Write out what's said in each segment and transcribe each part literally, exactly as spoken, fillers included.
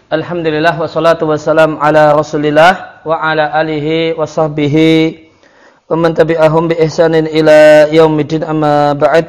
Alhamdulillah wassalatu wassalam ala Rasulillah wa ala alihi wa sahbihi wa man tabi'ahum bi ihsanin ila yaumiddin, amma ba'd.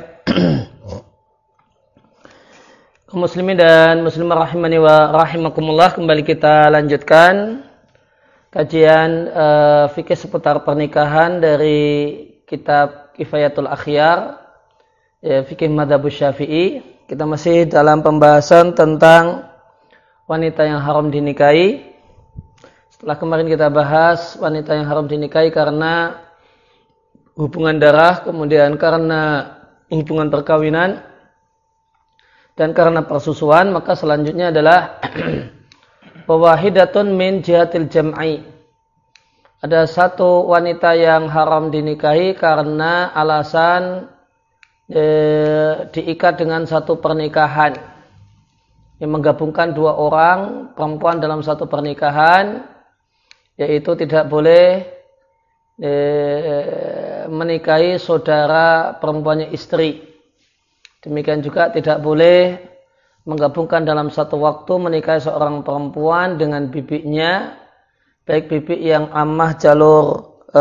Kaum muslimin dan muslimah rahimani wa rahimakumullah, kembali kita lanjutkan kajian uh, fikih seputar pernikahan dari kitab Kifayatul Akhyar, ya, fikih Madzhab Syafi'i. Kita masih dalam pembahasan tentang wanita yang haram dinikahi. Setelah kemarin kita bahas wanita yang haram dinikahi karena hubungan darah, kemudian karena hubungan perkawinan, dan karena persusuan, maka selanjutnya adalah wahidatun min jihatil jam'i. Ada satu wanita yang haram dinikahi karena alasan e, diikat dengan satu pernikahan, yang menggabungkan dua orang perempuan dalam satu pernikahan, yaitu tidak boleh e, menikahi saudara perempuannya istri. Demikian juga tidak boleh menggabungkan dalam satu waktu menikahi seorang perempuan dengan bibiknya, baik bibik yang amah jalur e,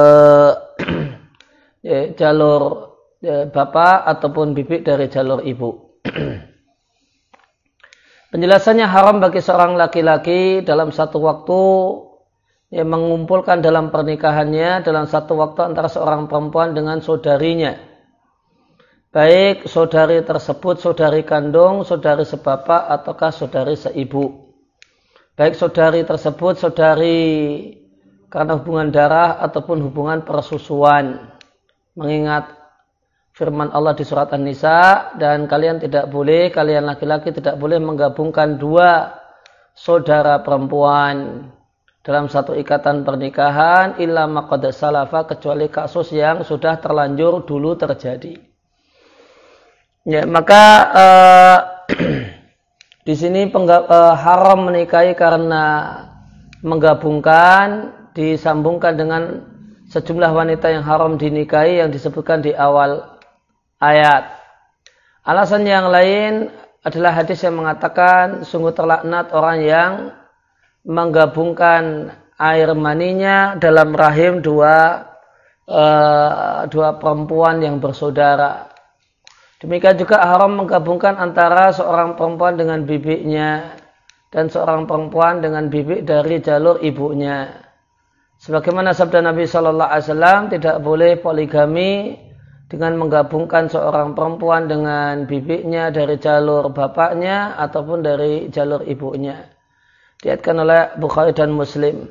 e, jalur e, bapak ataupun bibik dari jalur ibu. Penjelasannya, haram bagi seorang laki-laki dalam satu waktu yang mengumpulkan dalam pernikahannya dalam satu waktu antara seorang perempuan dengan saudarinya, baik saudari tersebut saudari kandung, saudari sebapak, ataukah saudari seibu. Baik saudari tersebut saudari karena hubungan darah ataupun hubungan persusuan, mengingat firman Allah di surat An-Nisa, dan kalian tidak boleh, kalian laki-laki tidak boleh menggabungkan dua saudara perempuan dalam satu ikatan pernikahan illa ma qad salafa, kecuali kasus yang sudah terlanjur dulu terjadi. Ya, maka uh, di sini pengga, uh, haram menikahi karena menggabungkan, disambungkan dengan sejumlah wanita yang haram dinikahi yang disebutkan di awal ayat. Alasan yang lain adalah hadis yang mengatakan sungguh terlaknat orang yang menggabungkan air maninya dalam rahim dua uh, dua perempuan yang bersaudara. Demikian juga haram menggabungkan antara seorang perempuan dengan bibiknya dan seorang perempuan dengan bibik dari jalur ibunya. Sebagaimana sabda Nabi Shallallahu Alaihi Wasallam, tidak boleh poligami dengan menggabungkan seorang perempuan dengan bibiknya dari jalur bapaknya ataupun dari jalur ibunya. Diriwayatkan oleh Bukhari dan Muslim.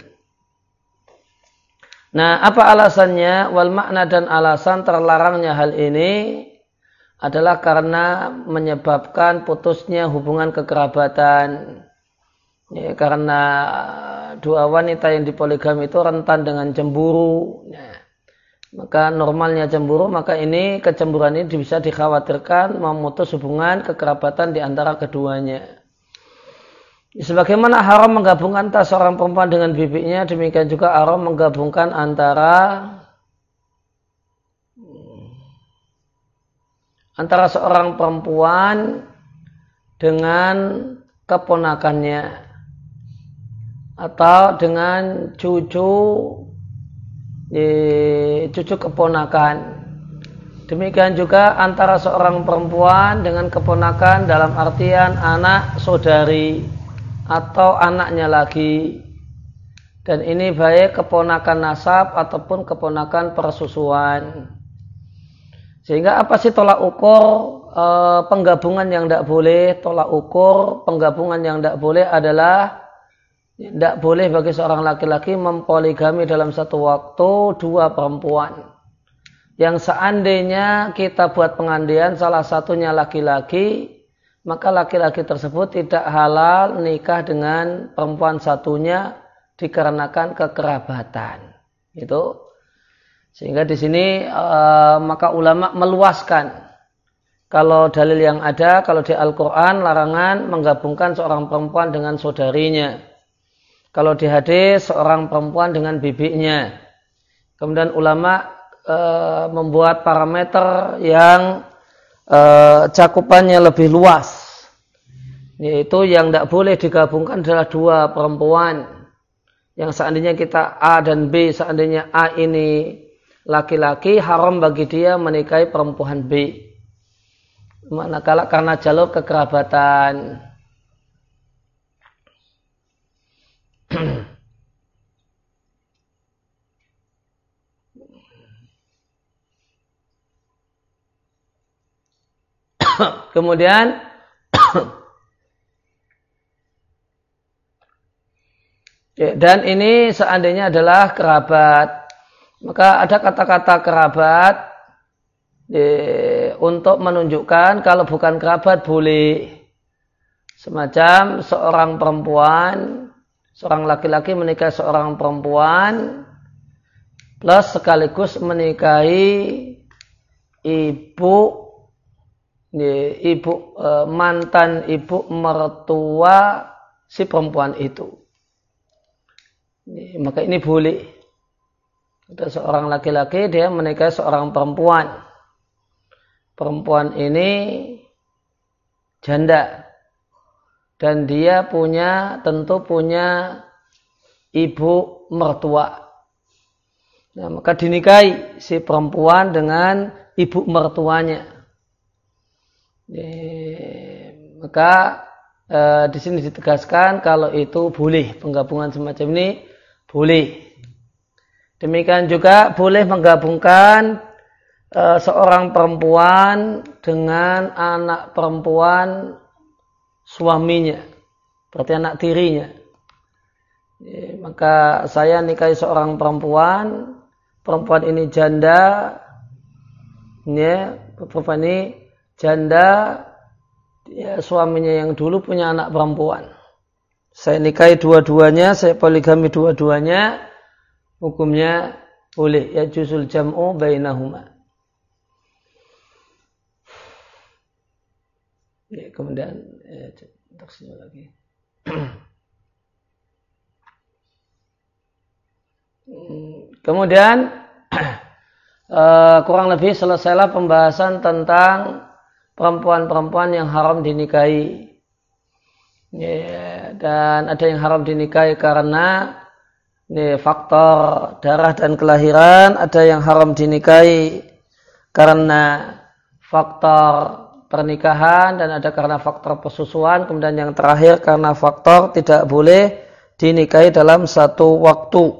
Nah, apa alasannya? Wal makna, dan alasan terlarangnya hal ini adalah karena menyebabkan putusnya hubungan kekerabatan. Ya, karena dua wanita yang dipoligami itu rentan dengan cemburu. Nah, maka normalnya cemburu, maka ini kecemburuan ini bisa dikhawatirkan memutus hubungan kekerabatan di antara keduanya. Sebagaimana haram menggabungkan antara seorang perempuan dengan bibiknya, demikian juga haram menggabungkan antara antara seorang perempuan dengan keponakannya atau dengan cucu cucu keponakan. Demikian juga antara seorang perempuan dengan keponakan dalam artian anak saudari atau anaknya lagi. Dan ini baik keponakan nasab ataupun keponakan persusuan. Sehingga apa sih tolak ukur e, penggabungan yang tidak boleh? Tolak ukur penggabungan yang tidak boleh adalah tidak boleh bagi seorang laki-laki mempoligami dalam satu waktu dua perempuan. Yang seandainya kita buat pengandian salah satunya laki-laki, maka laki-laki tersebut tidak halal nikah dengan perempuan satunya dikarenakan kekerabatan. Itu. Sehingga di sini e, maka ulama meluaskan. Kalau dalil yang ada, kalau di Al-Quran larangan menggabungkan seorang perempuan dengan saudarinya. Kalau di hadis seorang perempuan dengan bibiknya. Kemudian ulama e, membuat parameter yang e, cakupannya lebih luas. Yaitu yang tidak boleh digabungkan adalah dua perempuan. Yang seandainya kita A dan B, seandainya A ini laki-laki, haram bagi dia menikahi perempuan B. Manakala karena jalur kekerabatan. Kemudian dan ini seandainya adalah kerabat, maka ada kata-kata kerabat eh, untuk menunjukkan kalau bukan kerabat boleh. Semacam seorang perempuan, seorang laki-laki menikahi seorang perempuan plus sekaligus menikahi ibu ibu mantan ibu mertua si perempuan itu. Maka ini boleh. Ada seorang laki-laki dia menikahi seorang perempuan. Perempuan ini janda. Dan dia punya, tentu punya ibu mertua. Nah, maka dinikahi si perempuan dengan ibu mertuanya. E, maka e, di sini ditegaskan kalau itu boleh, penggabungan semacam ini boleh. Demikian juga boleh menggabungkan e, seorang perempuan dengan anak perempuan suaminya, berarti anak tirinya. E, maka saya nikahi seorang perempuan, perempuan ini janda, ya, perempuan ini janda, ya, suaminya yang dulu punya anak perempuan. Saya nikahi dua-duanya, saya poligami dua-duanya, hukumnya boleh, ya juzul jam'u bainahuma. Ya, kemudian ya, taksinya lagi. Kemudian uh, kurang lebih selesailah pembahasan tentang perempuan-perempuan yang haram dinikahi. Ya, dan ada yang haram dinikahi karena ya, faktor darah dan kelahiran, ada yang haram dinikahi karena faktor pernikahan, dan ada karena faktor persusuan, kemudian yang terakhir karena faktor tidak boleh dinikahi dalam satu waktu.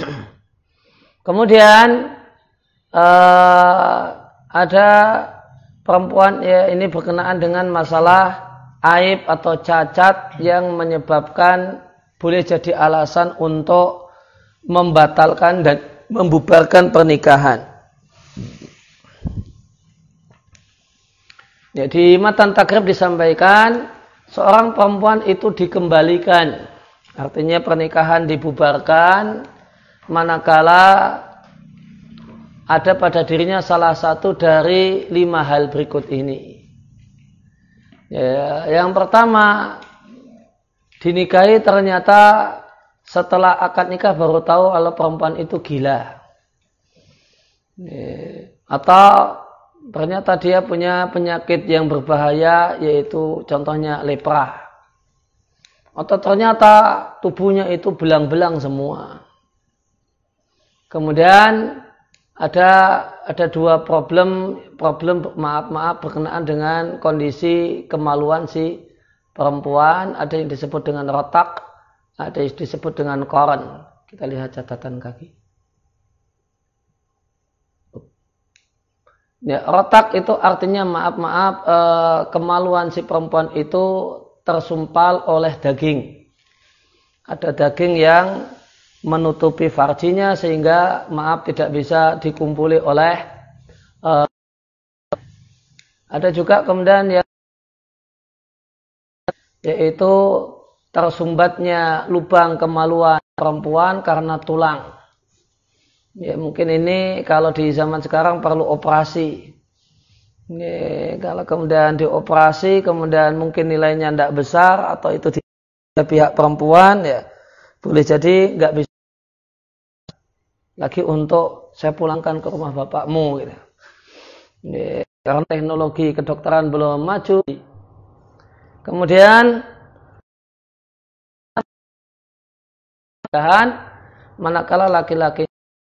Kemudian uh, ada perempuan, ya, ini berkenaan dengan masalah aib atau cacat yang menyebabkan boleh jadi alasan untuk membatalkan dan membubarkan pernikahan. Ya, di matan takrib disampaikan seorang perempuan itu dikembalikan, artinya pernikahan dibubarkan manakala ada pada dirinya salah satu dari lima hal berikut ini. Ya, yang pertama, dinikahi ternyata setelah akad nikah baru tahu kalau perempuan itu gila. Ya, atau ternyata dia punya penyakit yang berbahaya, yaitu contohnya lepra. Atau ternyata tubuhnya itu belang-belang semua. Kemudian ada ada dua problem problem maaf-maaf berkenaan dengan kondisi kemaluan si perempuan. Ada yang disebut dengan rotak, ada yang disebut dengan koron. Kita lihat catatan kaki. Ya, rotak itu artinya maaf-maaf eh, kemaluan si perempuan itu tersumpal oleh daging. Ada daging yang menutupi farjinya sehingga maaf tidak bisa dikumpuli oleh uh, ada juga kemudian yang yaitu tersumbatnya lubang kemaluan perempuan karena tulang. Ya, mungkin ini kalau di zaman sekarang perlu operasi. Ya, kalau kemudian dioperasi kemudian mungkin nilainya tidak besar atau itu di pihak perempuan, ya boleh jadi nggak bisa lagi untuk saya pulangkan ke rumah bapakmu, gitu. Ya, karena teknologi kedokteran belum maju. Kemudian manakala laki-laki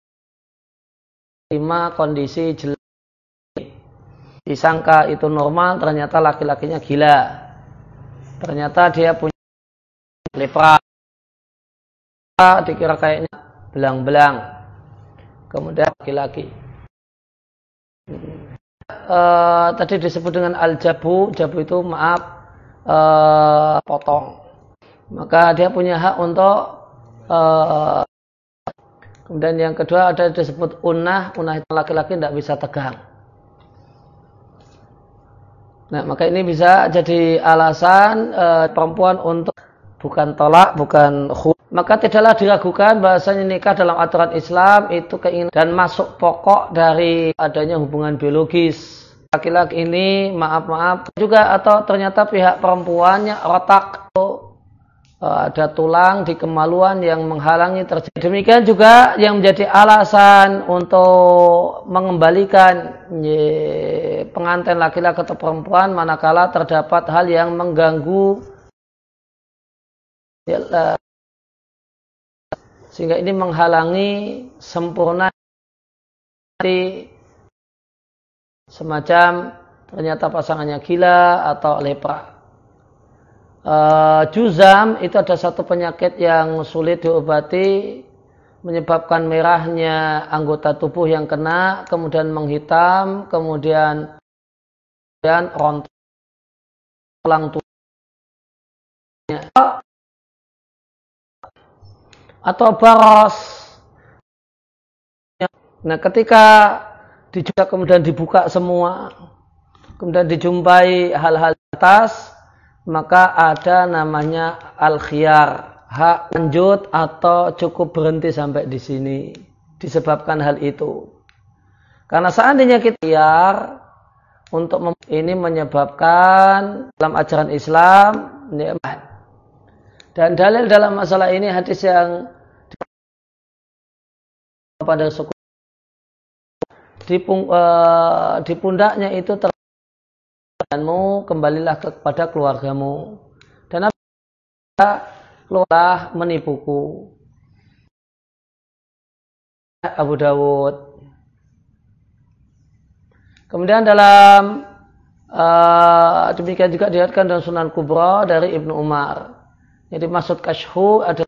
lima kondisi jelek, disangka itu normal, ternyata laki-lakinya gila, ternyata dia punya lepra, dikira kayaknya belang-belang, kemudian laki-laki uh, tadi disebut dengan al-jabu. Jabu itu maaf uh, potong, maka dia punya hak untuk Uh, kemudian yang kedua ada disebut unah. Unah itu laki-laki tidak bisa tegang. Nah, maka ini bisa jadi alasan uh, perempuan untuk bukan tolak, bukan khul. Maka tidaklah diragukan bahasanya nikah dalam aturan Islam itu keinginan dan masuk pokok dari adanya hubungan biologis. Laki-laki ini maaf-maaf juga atau ternyata pihak perempuannya otak ada tulang di kemaluan yang menghalangi terjadi. Demikian juga yang menjadi alasan untuk mengembalikan ye, pengantin laki-laki atau perempuan manakala terdapat hal yang mengganggu ya, sehingga ini menghalangi sempurna semacam ternyata pasangannya gila atau lepra. Uh, juzam itu ada satu penyakit yang sulit diobati, menyebabkan merahnya anggota tubuh yang kena, kemudian menghitam, kemudian kemudian rontok tulang tubuhnya, atau baros. Nah, ketika dibuka kemudian dibuka semua, kemudian dijumpai hal-hal atas, maka ada namanya al-khiyar, hak lanjut atau cukup berhenti sampai di sini disebabkan hal itu. Karena seandainya kita khiyar untuk mem- ini menyebabkan dalam ajaran Islam nikmat. Dan dalil dalam masalah ini hadis yang pada suku di, pung, uh, di pundaknya itu ter danmu kembalilah kepada keluargamu dan apa keluarlah menipuku. Abu Dawud. Kemudian dalam uh, demikian juga diriwayatkan dalam Sunan Kubra dari Ibnu Umar. Jadi maksud kasyhu adalah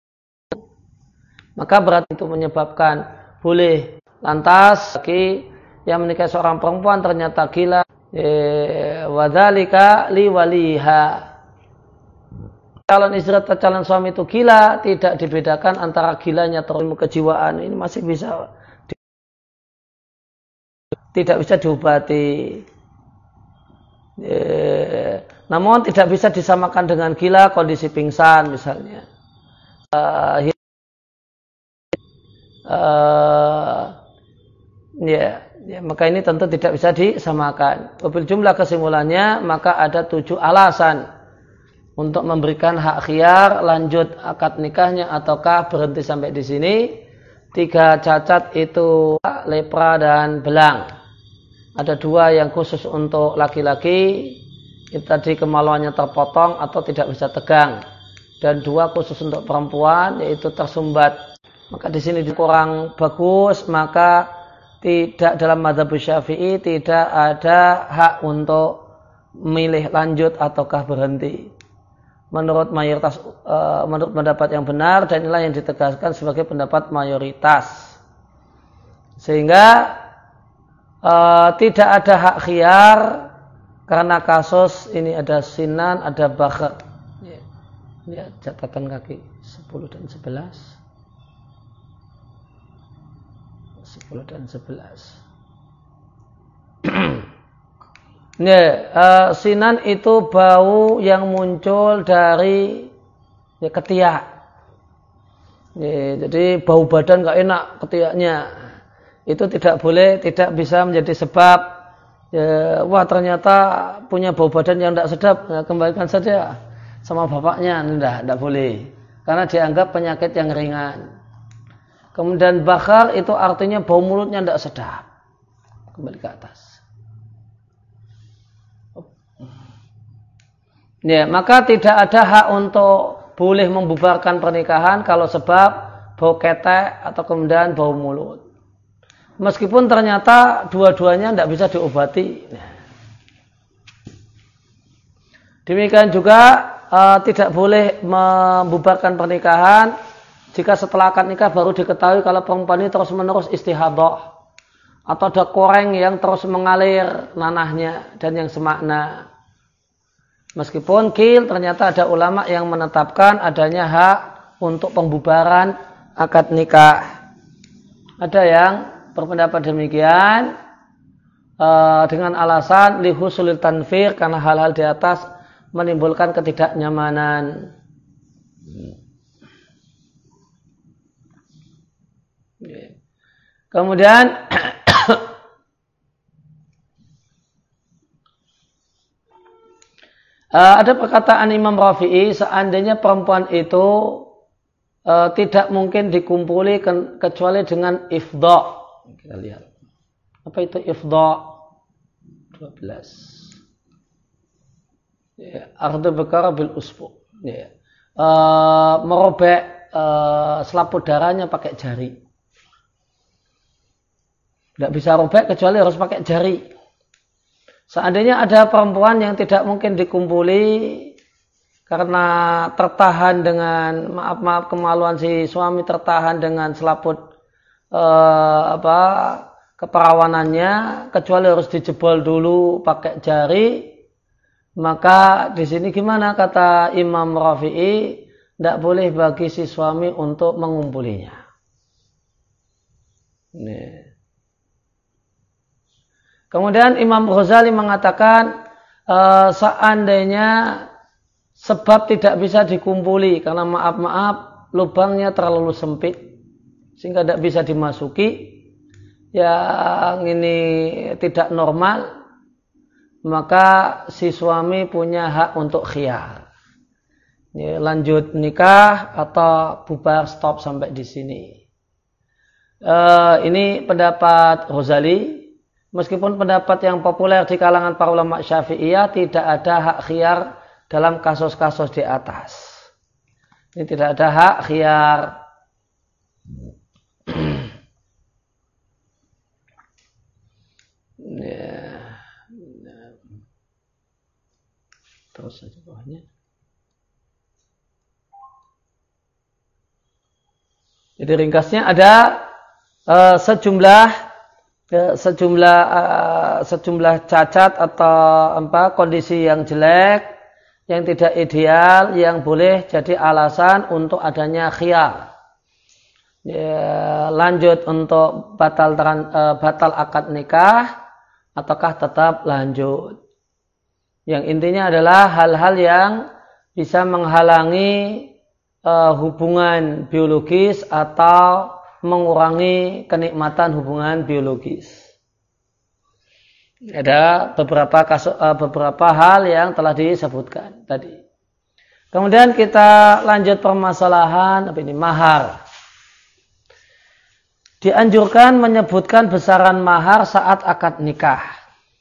maka berarti itu menyebabkan boleh lantas laki yang menikahi seorang perempuan ternyata gila. Wadzalika liwaliha. Calon istri atau calon suami itu gila, tidak dibedakan antara gilanya atau ilmu kejiwaan. Ini masih bisa di, tidak bisa diobati. E, namun tidak bisa disamakan dengan gila kondisi pingsan misalnya. Uh, uh, ya. Ya, maka ini tentu tidak bisa disamakan. Wabil jumlah kesimpulannya, maka ada tujuh alasan untuk memberikan hak khiyar, lanjut akad nikahnya ataukah berhenti sampai di sini. Tiga cacat itu lepra dan belang. Ada dua yang khusus untuk laki-laki, itu tadi kemaluannya terpotong atau tidak bisa tegang. Dan dua khusus untuk perempuan, yaitu tersumbat. Maka di sini kurang bagus, maka tidak dalam mazhab Syafi'i tidak ada hak untuk memilih lanjut ataukah berhenti. Menurut mayoritas, uh, menurut pendapat yang benar dan inilah yang ditegaskan sebagai pendapat mayoritas. Sehingga uh, tidak ada hak khiyar karena kasus ini ada sinan, ada bakhar. Ya, ya, catatan kaki sepuluh dan sebelas. sepuluh dan sebelas. Ya, uh, sinan itu bau yang muncul dari ya, ketiak. Ya, jadi bau badan gak enak ketiaknya. Itu tidak boleh, tidak bisa menjadi sebab ya, wah ternyata punya bau badan yang tidak sedap. Ya, kembalikan saja sama bapaknya. Tidak, tidak boleh. Karena dianggap penyakit yang ringan. Kemudian bakhar itu artinya bau mulutnya tidak sedap. Kembali ke atas. Ya, maka tidak ada hak untuk boleh membubarkan pernikahan kalau sebab bau ketek atau kemudian bau mulut. Meskipun ternyata dua-duanya tidak bisa diobati. Demikian juga uh, tidak boleh membubarkan pernikahan jika setelah akad nikah baru diketahui kalau perempuan ini terus-menerus istihadah atau ada koreng yang terus mengalir nanahnya dan yang semakna. Meskipun kil ternyata ada ulama yang menetapkan adanya hak untuk pembubaran akad nikah. Ada yang berpendapat demikian uh, dengan alasan lihusulil tanfir karena hal-hal di atas menimbulkan ketidaknyamanan. Kemudian Uh, ada perkataan Imam Rafi'i, seandainya perempuan itu uh, tidak mungkin dikumpuli ke, kecuali dengan ifdha. Kita lihat. Apa itu ifdha? dua belas. Ya, ardu bekara bil usbu. Ya. Uh, merobek uh, selaput darahnya pakai jari. Tidak bisa robek kecuali harus pakai jari. Seandainya ada perempuan yang tidak mungkin dikumpuli karena tertahan dengan maaf-maaf kemaluan si suami tertahan dengan selaput eh, apa keperawanannya kecuali harus dijebol dulu pakai jari, maka di sini gimana kata Imam Rafi'i, tidak boleh bagi si suami untuk mengumpulinya. Nih. Kemudian Imam Ghazali mengatakan e, seandainya sebab tidak bisa dikumpuli karena maaf-maaf lubangnya terlalu sempit sehingga tidak bisa dimasuki, yang ini tidak normal, maka si suami punya hak untuk khiyar. Ini lanjut nikah atau bubar stop sampai di sini. E, ini pendapat Ghazali. Meskipun pendapat yang populer di kalangan para ulama Syafi'iyah tidak ada hak khiyar dalam kasus-kasus di atas. Ini tidak ada hak khiyar. Ya. Terus saja bawahnya. Jadi ringkasnya ada uh, sejumlah sejumlah uh, sejumlah cacat atau apa kondisi yang jelek yang tidak ideal yang boleh jadi alasan untuk adanya khiyar. Ya, lanjut untuk batal teran, uh, batal akad nikah ataukah tetap lanjut. Yang intinya adalah hal-hal yang bisa menghalangi uh, hubungan biologis atau mengurangi kenikmatan hubungan biologis. Ada beberapa kasus, beberapa hal yang telah disebutkan tadi. Kemudian kita lanjut permasalahan apa ini mahar. Dianjurkan menyebutkan besaran mahar saat akad nikah.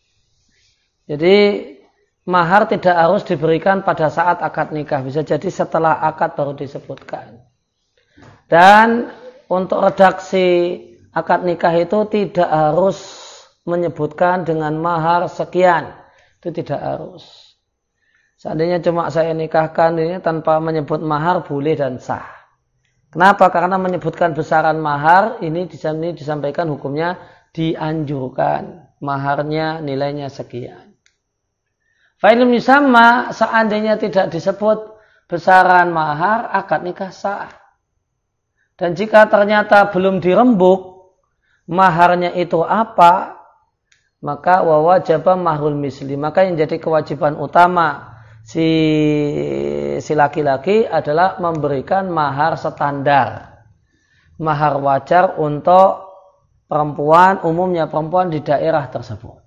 Jadi mahar tidak harus diberikan pada saat akad nikah, bisa jadi setelah akad baru disebutkan. Dan untuk redaksi akad nikah itu tidak harus menyebutkan dengan mahar sekian. Itu tidak harus. Seandainya cuma saya nikahkan ini tanpa menyebut mahar boleh dan sah. Kenapa? Karena menyebutkan besaran mahar ini di sini disampaikan hukumnya dianjurkan. Maharnya nilainya sekian. Fa'ilum yusamma seandainya tidak disebut besaran mahar akad nikah sah. Dan jika ternyata belum dirembuk maharnya itu apa, maka wawajaba mahrul misli. Maka yang jadi kewajiban utama si si laki-laki adalah memberikan mahar standar. Mahar wajar untuk perempuan, umumnya perempuan di daerah tersebut.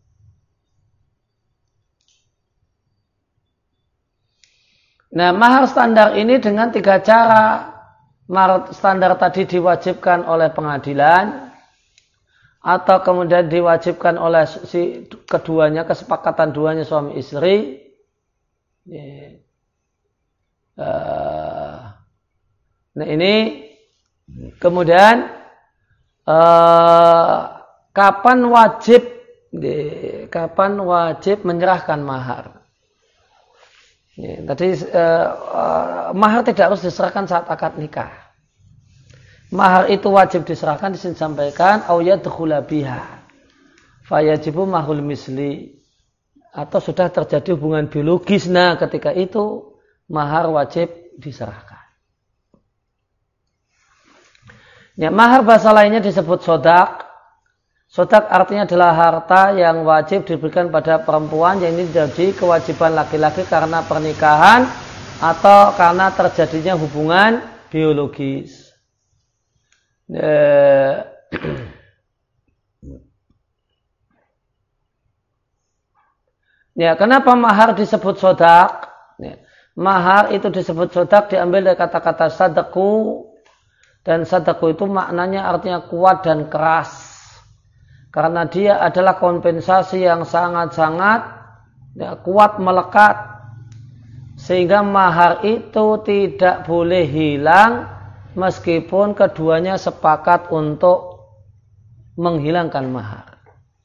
Nah, mahar standar ini dengan tiga cara. Mahar standar tadi diwajibkan oleh pengadilan atau kemudian diwajibkan oleh si keduanya, kesepakatan duanya suami istri. Uh, nah ini kemudian uh, kapan wajib di, kapan wajib menyerahkan mahar? Ya, tadi uh, uh, mahar tidak harus diserahkan saat akad nikah. Mahar itu wajib diserahkan disampaikan au yadkhula biha. Fayajibu mahul misli, atau sudah terjadi hubungan biologis, nah ketika itu mahar wajib diserahkan. Ya, mahar bahasa lainnya disebut sodak. Sodak artinya adalah harta yang wajib diberikan pada perempuan, yang ini jadi kewajiban laki-laki karena pernikahan atau karena terjadinya hubungan biologis. Ya, ya kenapa mahar disebut sodak? Ya, mahar itu disebut sodak diambil dari kata-kata sadaku, dan sadaku itu maknanya artinya kuat dan keras, karena dia adalah kompensasi yang sangat-sangat ya, kuat melekat, sehingga mahar itu tidak boleh hilang meskipun keduanya sepakat untuk menghilangkan mahar.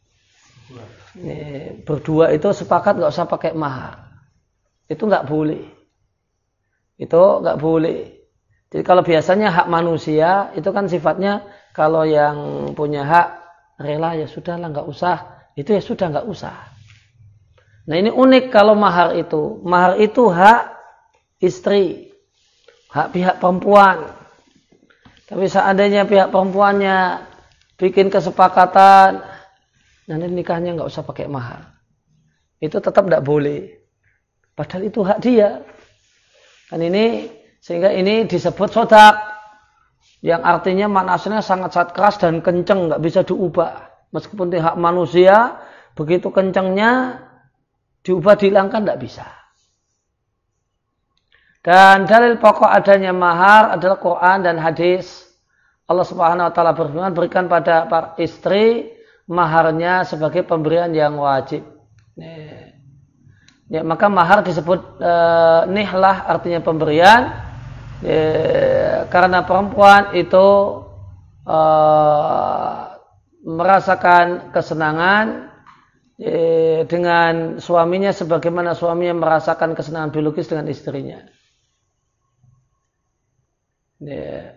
Ya, berdua itu sepakat nggak usah pakai mahar, itu nggak boleh. Itu nggak boleh. Jadi kalau biasanya hak manusia itu kan sifatnya kalau yang punya hak rela ya sudahlah nggak usah, itu ya sudah nggak usah. Nah ini unik kalau mahar itu, mahar itu hak istri, hak pihak perempuan. Tapi seandainya pihak perempuannya bikin kesepakatan, nanti nikahnya nggak usah pakai mahar, itu tetap nggak boleh. Padahal itu hak dia. Kan ini sehingga ini disebut sodak, yang artinya maknanya sangat-sangat keras dan kenceng, nggak bisa diubah. Meskipun itu hak manusia, begitu kencengnya diubah dihilangkan nggak bisa. Dan dalil pokok adanya mahar adalah Quran dan hadis. Allah Subhanahu wa taala berfirman, berikan pada para istri maharnya sebagai pemberian yang wajib. Nih. Ya, maka mahar disebut e, nihlah, artinya pemberian, e, karena perempuan itu e, merasakan kesenangan e, dengan suaminya sebagaimana suaminya merasakan kesenangan biologis dengan istrinya. Ya.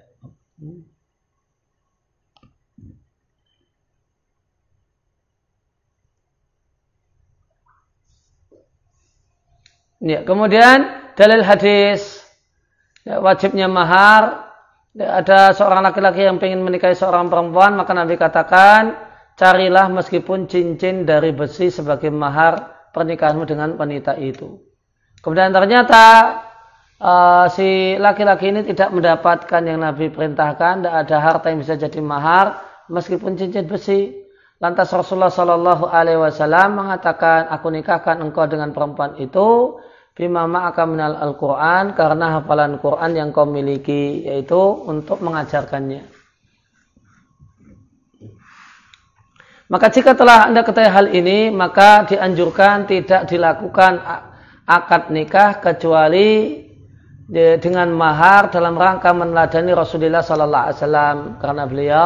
Ya, kemudian dalil hadis ya, wajibnya mahar. Ya, ada seorang laki-laki yang ingin menikahi seorang perempuan, maka Nabi katakan, carilah meskipun cincin dari besi sebagai mahar pernikahanmu dengan wanita itu. Kemudian ternyata uh, si laki-laki ini tidak mendapatkan yang Nabi perintahkan, tidak ada harta yang bisa jadi mahar meskipun cincin besi. Lantas Rasulullah Shallallahu Alaihi Wasallam mengatakan, aku nikahkan engkau dengan perempuan itu bima ma'aka minal al-Quran, karena hafalan Quran yang kau miliki, yaitu untuk mengajarkannya. Maka jika telah anda ketahui hal ini, maka dianjurkan tidak dilakukan akad nikah kecuali dengan mahar dalam rangka meneladani Rasulullah Sallallahu Alaihi Wasallam, karena beliau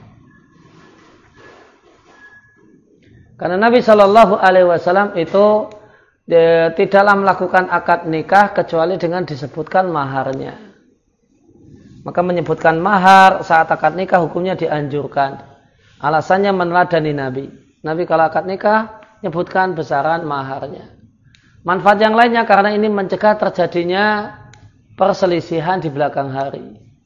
karena Nabi Sallallahu Alaihi Wasallam itu dia tidaklah melakukan akad nikah kecuali dengan disebutkan maharnya. Maka menyebutkan mahar saat akad nikah hukumnya dianjurkan. Alasannya meneladani Nabi. Nabi kalau akad nikah menyebutkan besaran maharnya. Manfaat yang lainnya karena ini mencegah terjadinya perselisihan di belakang hari.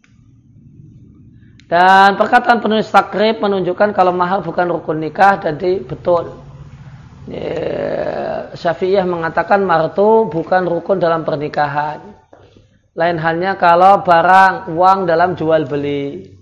Dan perkataan penulis takrib menunjukkan kalau mahar bukan rukun nikah, jadi betul. Syafi'iyah mengatakan mahar itu bukan rukun dalam pernikahan. Lain halnya kalau barang uang dalam jual beli.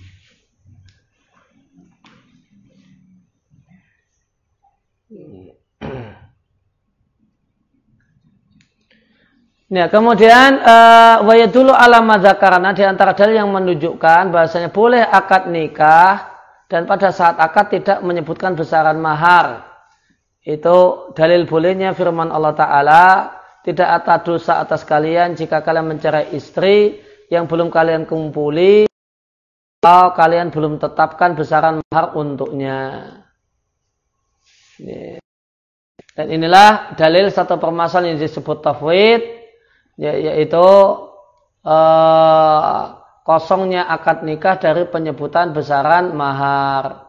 Nah, kemudian wa yadullu ala ma dzakarna, di antara dalil yang menunjukkan bahasanya boleh akad nikah dan pada saat akad tidak menyebutkan besaran mahar. Itu dalil bolehnya firman Allah Ta'ala tidak ada dosa atas kalian jika kalian mencerai istri yang belum kalian kumpuli atau kalian belum tetapkan besaran mahar untuknya. Dan inilah dalil satu permasalahan yang disebut tafwid, yaitu eh, kosongnya akad nikah dari penyebutan besaran mahar.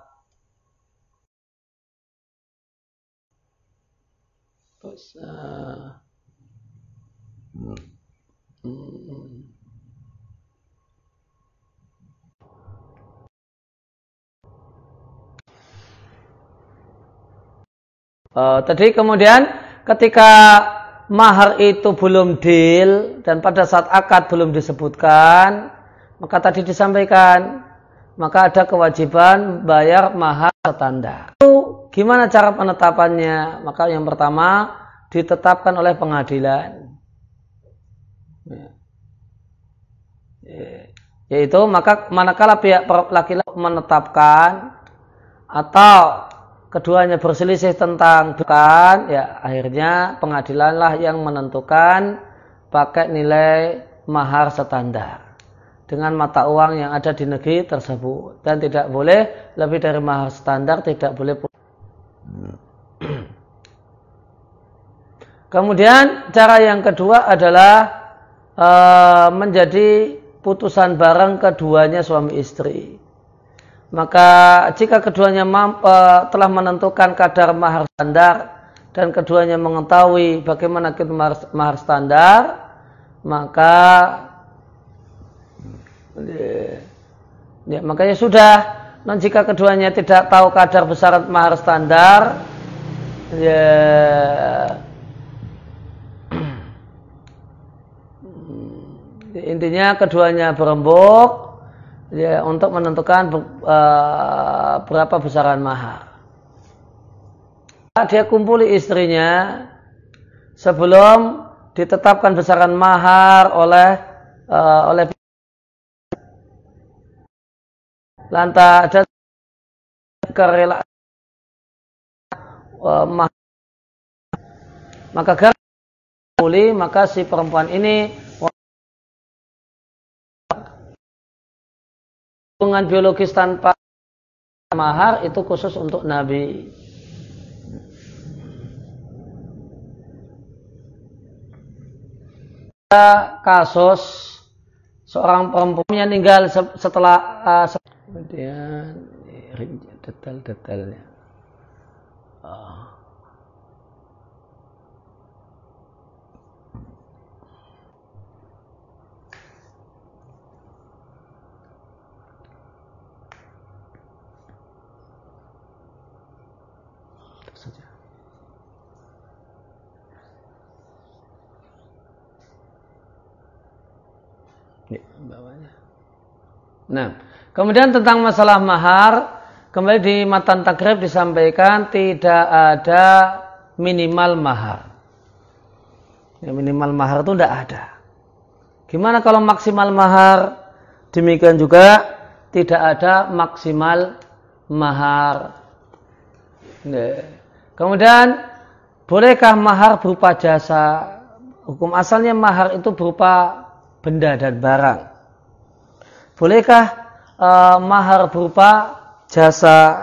Terus, uh, hmm. Uh, tadi kemudian ketika mahar itu belum deal dan pada saat akad belum disebutkan, maka tadi disampaikan maka ada kewajiban bayar mahar standar. Itu gimana cara penetapannya? Maka yang pertama ditetapkan oleh pengadilan, yaitu maka manakala pihak laki-laki menetapkan atau keduanya berselisih tentang bukan, ya akhirnya pengadilanlah yang menentukan pakai nilai mahar standar dengan mata uang yang ada di negeri tersebut, dan tidak boleh lebih dari mahar standar, tidak boleh. Kemudian cara yang kedua adalah e, menjadi putusan bareng keduanya suami istri. Maka jika keduanya mampu, telah menentukan kadar mahar standar dan keduanya mengetahui bagaimana mahar, mahar standar, maka ya, makanya sudah. Dan jika keduanya tidak tahu kadar besaran mahar standar, ya, intinya keduanya berembuk ya, untuk menentukan uh, berapa besaran mahar. Dia kumpuli istrinya sebelum ditetapkan besaran mahar oleh uh, oleh lantas ada kerelaan uh, mahar. Maka gara kumpuli, maka si perempuan ini hubungan biologis tanpa mahar itu khusus untuk Nabi. Ada kasus seorang perempuan yang meninggal setelah uh, kemudian detail-detailnya. Oh. Nah, kemudian tentang masalah mahar, kembali di matan takrib disampaikan tidak ada minimal mahar. Ya, minimal mahar itu tidak ada. Gimana kalau maksimal mahar? Demikian juga tidak ada maksimal mahar. Nah, kemudian bolehkah mahar berupa jasa? Hukum asalnya mahar itu berupa benda dan barang. Bolehkah uh, mahar berupa jasa?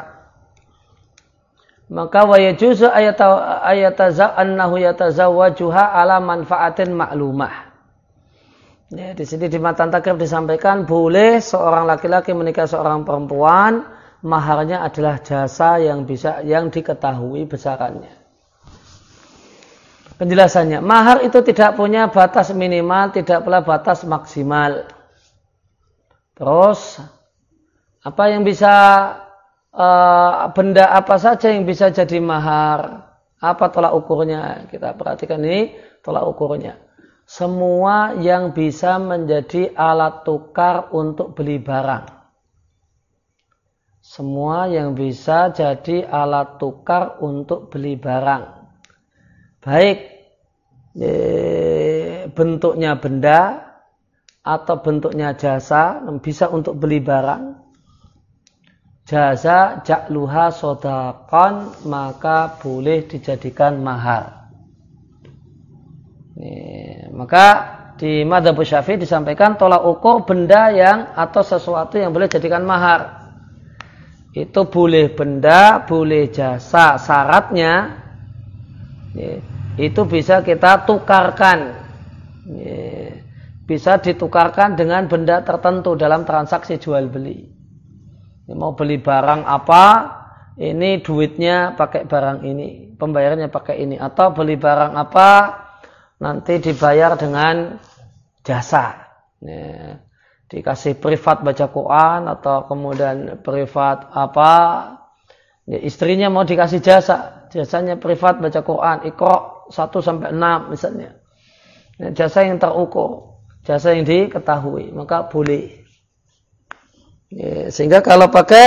Maka wa yajuzu ayataza annahu yatazawwajuha ala manfaatin ma'lumah. Ya, di sini di matan takrib disampaikan boleh seorang laki-laki menikah seorang perempuan, maharnya adalah jasa yang bisa yang diketahui besarannya. Penjelasannya, mahar itu tidak punya batas minimal, tidak pula batas maksimal. Terus apa yang bisa uh, benda apa saja yang bisa jadi mahar? Apa tolak ukurnya? Kita perhatikan ini tolak ukurnya. Semua yang bisa menjadi alat tukar untuk beli barang. Semua yang bisa jadi alat tukar untuk beli barang. Baik eh, bentuknya benda atau bentuknya jasa, bisa untuk beli barang. Jasa ja'luha sodaqan, maka boleh dijadikan mahar. Nih, maka di madzhab Syafi'i disampaikan tolak ukur benda yang atau sesuatu yang boleh jadikan mahar. Itu boleh benda, boleh jasa. Syaratnya nih, itu bisa kita tukarkan. Nih, bisa ditukarkan dengan benda tertentu dalam transaksi jual beli. Nih, mau beli barang apa, ini duitnya pakai barang ini, pembayarannya pakai ini. Atau beli barang apa, nanti dibayar dengan jasa. Ya, dikasih privat baca Quran atau kemudian privat apa? Ya, istrinya mau dikasih jasa, jasanya privat baca Quran, Iqra satu sampai enam misalnya. Ya, jasa yang terukur, jasa yang diketahui, maka boleh. Ya, sehingga kalau pakai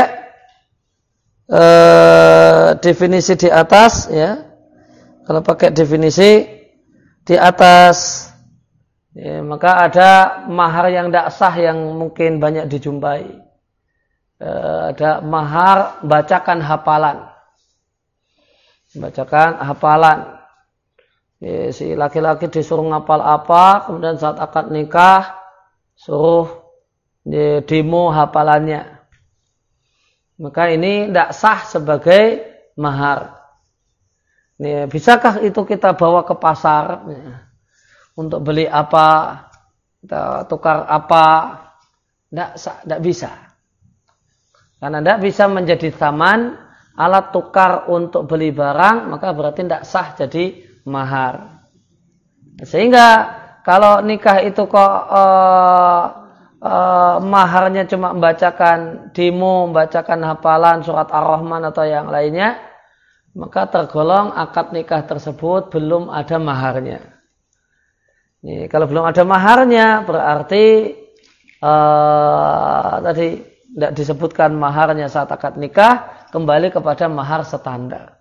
eh, definisi di atas, ya, kalau pakai definisi di atas, ya, maka ada mahar yang tidak sah yang mungkin banyak dijumpai. E, ada mahar bacakan hafalan. Bacakan hafalan. Ya, si laki-laki disuruh ngapal apa, kemudian saat akad nikah, suruh ya, demo hafalannya. Maka ini tidak sah sebagai mahar. Ya, bisakah itu kita bawa ke pasar ya, untuk beli apa, kita tukar apa? Tidak, tidak bisa. Karena tidak bisa menjadi taman alat tukar untuk beli barang, maka berarti tidak sah jadi mahar. Sehingga kalau nikah itu kok uh, uh, maharnya cuma membacakan demo, membacakan hafalan surat Ar-Rahman atau yang lainnya, maka tergolong akad nikah tersebut belum ada maharnya. Ini, kalau belum ada maharnya berarti uh, tadi tidak disebutkan maharnya saat akad nikah, kembali kepada mahar standar.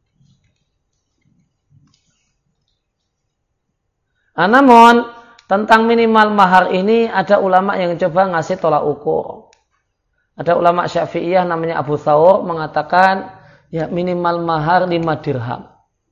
Nah, namun tentang minimal mahar ini ada ulama yang coba ngasih tolak ukur. Ada ulama Syafi'iyah namanya Abu Thawr mengatakan ya minimal mahar lima dirham.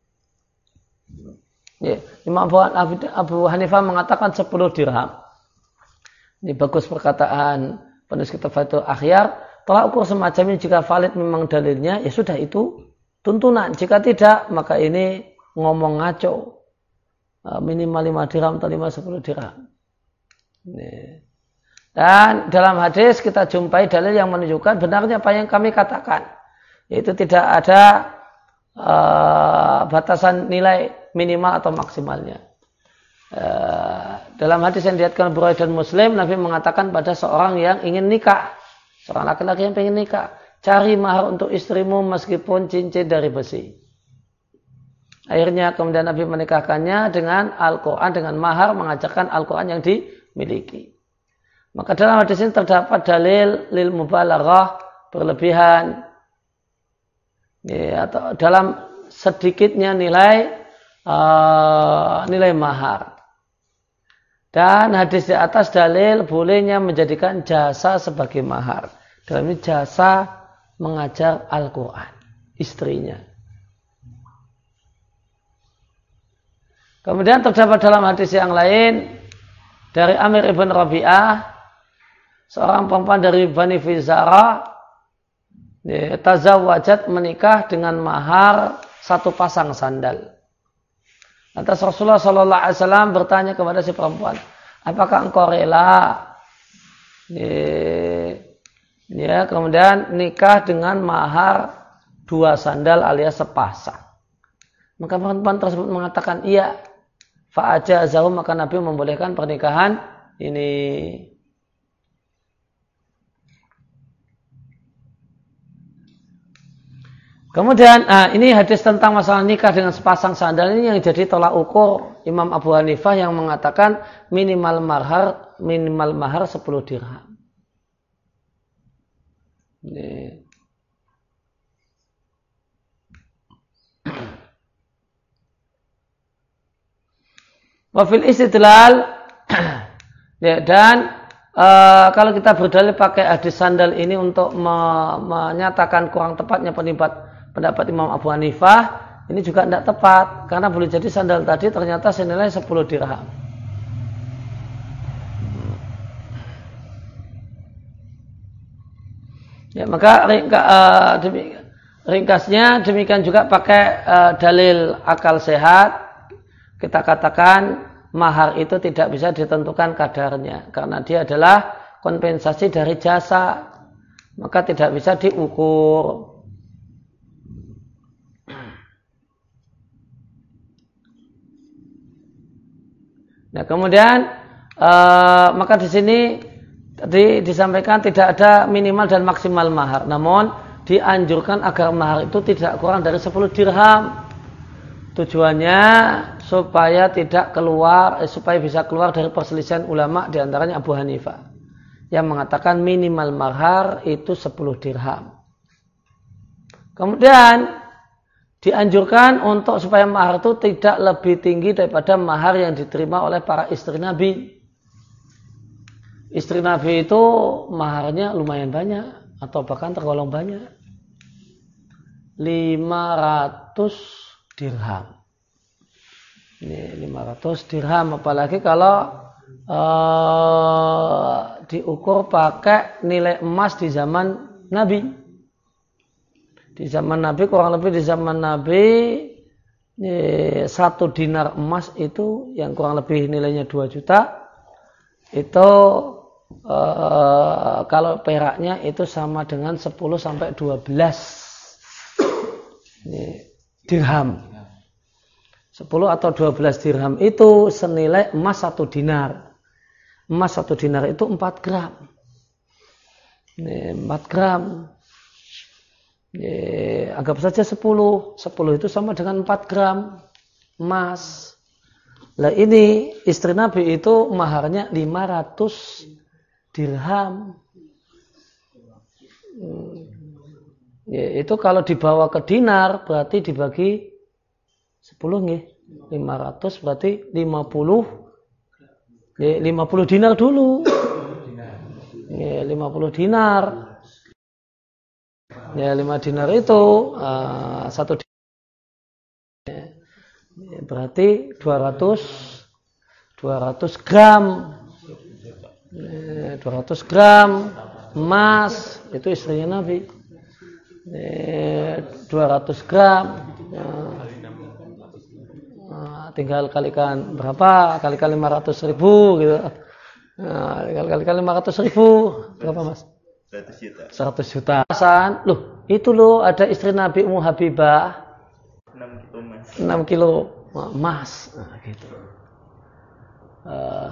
Ya, Imam Abu, Abu Hanifah mengatakan sepuluh dirham. Ini bagus perkataan penulis kitab Fathul Akhyar. Tolak ukur semacam ini jika valid memang dalilnya, ya sudah itu tuntunan. Jika tidak, maka ini ngomong ngaco. Minimal lima dirham atau lima sepuluh dirham. Ini. Dan dalam hadis kita jumpai dalil yang menunjukkan benarnya apa yang kami katakan. Yaitu tidak ada uh, batasan nilai minimal atau maksimalnya. Uh, dalam hadis yang diriwayatkan Bukhari dan Muslim, Nabi mengatakan pada seorang yang ingin nikah, seorang laki-laki yang ingin nikah, cari mahar untuk istrimu meskipun cincin dari besi. Akhirnya kemudian Nabi menikahkannya dengan Al-Quran, dengan mahar mengajarkan Al-Quran yang dimiliki. Maka dalam hadis ini terdapat dalil lil mubalaghah, berlebihan, ya, atau dalam sedikitnya nilai uh, nilai mahar. Dan hadis di atas dalil bolehnya menjadikan jasa sebagai mahar. Dalam ini jasa mengajar Al-Quran istrinya. Kemudian terdapat dalam hadis yang lain dari Amir ibn Rabi'ah, seorang perempuan dari Bani Fizara, tazawwajat menikah dengan mahar satu pasang sandal. Lantas Rasulullah Sallallahu Alaihi Wasallam bertanya kepada si perempuan, apakah engkau rela? Ya, kemudian nikah dengan mahar dua sandal alias sepasang. Maka perempuan tersebut mengatakan iya. Fa'ajazahu, maka Nabi membolehkan pernikahan ini. Kemudian ah, ini hadis tentang masalah nikah dengan sepasang sandal ini yang jadi tolak ukur Imam Abu Hanifah yang mengatakan minimal mahar minimal mahar sepuluh dirham. Ini. Wafil istidlal ya, dan e, kalau kita berdalil pakai hadis sandal ini untuk me, menyatakan kurang tepatnya pendapat pendapat Imam Abu Hanifah, ini juga tidak tepat karena boleh jadi sandal tadi ternyata senilai sepuluh dirham. Ya, maka uh, ringkasnya demikian juga pakai uh, dalil akal sehat. Kita katakan mahar itu tidak bisa ditentukan kadarnya karena dia adalah kompensasi dari jasa, maka tidak bisa diukur. Nah, kemudian uh, maka di sini tadi disampaikan tidak ada minimal dan maksimal mahar, namun dianjurkan agar mahar itu tidak kurang dari sepuluh dirham. Tujuannya supaya tidak keluar, eh, supaya bisa keluar dari perselisihan ulama, diantaranya Abu Hanifah yang mengatakan minimal mahar itu sepuluh dirham. Kemudian dianjurkan untuk supaya mahar itu tidak lebih tinggi daripada mahar yang diterima oleh para istri Nabi. Istri Nabi itu maharnya lumayan banyak atau bahkan tergolong banyak. lima ratus dirham. Ini lima ratus dirham, apalagi kalau uh, diukur pakai nilai emas di zaman Nabi. Di zaman Nabi, kurang lebih di zaman Nabi eh, satu dinar emas itu yang kurang lebih nilainya dua juta itu eh, kalau peraknya itu sama dengan sepuluh sampai dua belas ini, dirham. sepuluh atau dua belas dirham itu senilai emas satu dinar. Emas satu dinar itu empat gram. Ini empat gram. Ya, anggap saja sepuluh. sepuluh itu sama dengan empat gram emas. Lah ini istri Nabi itu maharnya lima ratus dirham. Ya, itu kalau dibawa ke dinar berarti dibagi sepuluh nih. lima ratus berarti lima puluh. Ya, lima puluh dinar dulu. Ya, lima puluh dinar. Ya, lima dinar itu uh, satu dinar. Ya, berarti dua ratus dua ratus gram. Ya, dua ratus gram emas itu istrinya Nabi. Ya, dua ratus gram. Ya, uh, tinggal kalikan berapa? Kalikan lima ratus ribu gitu. Nah, tinggal kalikan lima ratus ribu berapa, Mas? seratus juta. seratus juta. Loh, itu loh ada istri Nabi Ummu Habibah enam kilo emas. enam kilo emas. Nah, gitu. Uh,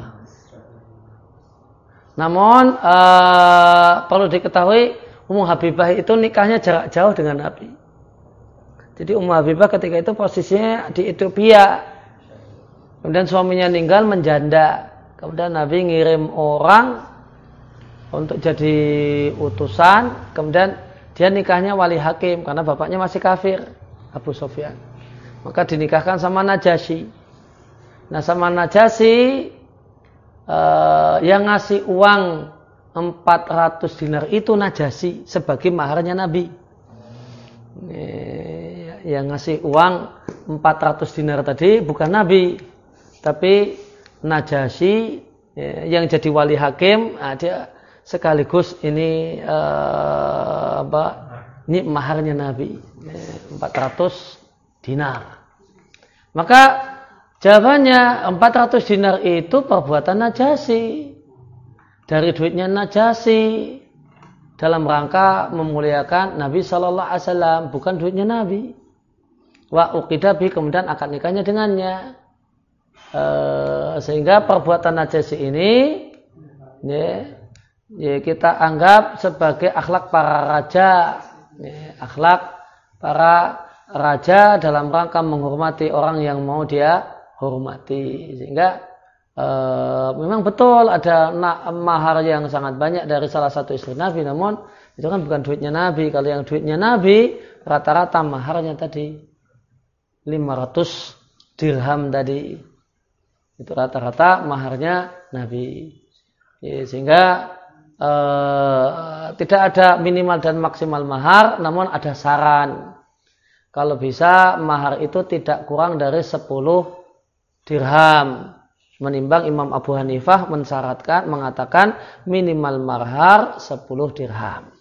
namun uh, perlu diketahui Ummu Habibah itu nikahnya jarak jauh dengan Nabi. Jadi Ummu Habibah ketika itu posisinya di Ethiopia. Kemudian suaminya meninggal menjanda. Kemudian Nabi ngirim orang untuk jadi utusan, kemudian dia nikahnya wali hakim karena bapaknya masih kafir, Abu Sufyan. Maka dinikahkan sama Najasyi. Nah, sama Najasyi eh, yang ngasih uang empat ratus dinar itu Najasyi sebagai maharnya Nabi. Eh, yang ngasih uang empat ratus dinar tadi bukan Nabi, tapi Najasyi eh, yang jadi wali hakim, nah, dia sekaligus ini uh, apa? Ini maharnya Nabi empat ratus dinar. Maka jawabannya empat ratus dinar itu perbuatan Najasyi. Dari duitnya Najasyi dalam rangka memuliakan Nabi sallallahu alaihi wasallam, bukan duitnya Nabi. Wa uqida bi, kemudian akad nikahnya dengannya. Uh, sehingga perbuatan Najasyi ini ya, ya, kita anggap sebagai akhlak para raja, ya, akhlak para raja dalam rangka menghormati orang yang mau dia hormati. Sehingga e, memang betul ada mahar yang sangat banyak dari salah satu istri Nabi, namun itu kan bukan duitnya Nabi. Kalau yang duitnya Nabi rata-rata maharnya tadi lima ratus dirham tadi, itu rata-rata maharnya Nabi. Ya, sehingga Uh, tidak ada minimal dan maksimal mahar, namun ada saran. kalau bisa mahar itu tidak kurang dari sepuluh dirham. Menimbang Imam Abu Hanifah mensyaratkan, mengatakan minimal mahar sepuluh dirham.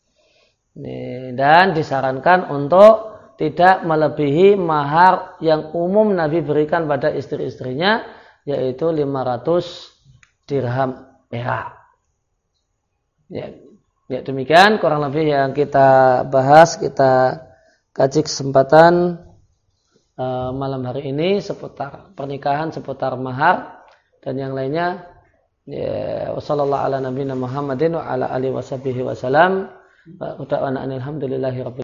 Dan disarankan untuk tidak melebihi mahar yang umum Nabi berikan pada istri-istrinya, yaitu lima ratus dirham perak. Ya, ya demikian kurang lebih yang kita bahas, kita kaji kesempatan uh, malam hari ini seputar pernikahan, seputar mahar dan yang lainnya. Ya, wassallallahu ala nabiyina Muhammadin wa ala alihi washabihi wasallam. Wa ta'ala alhamdulillahi rabbil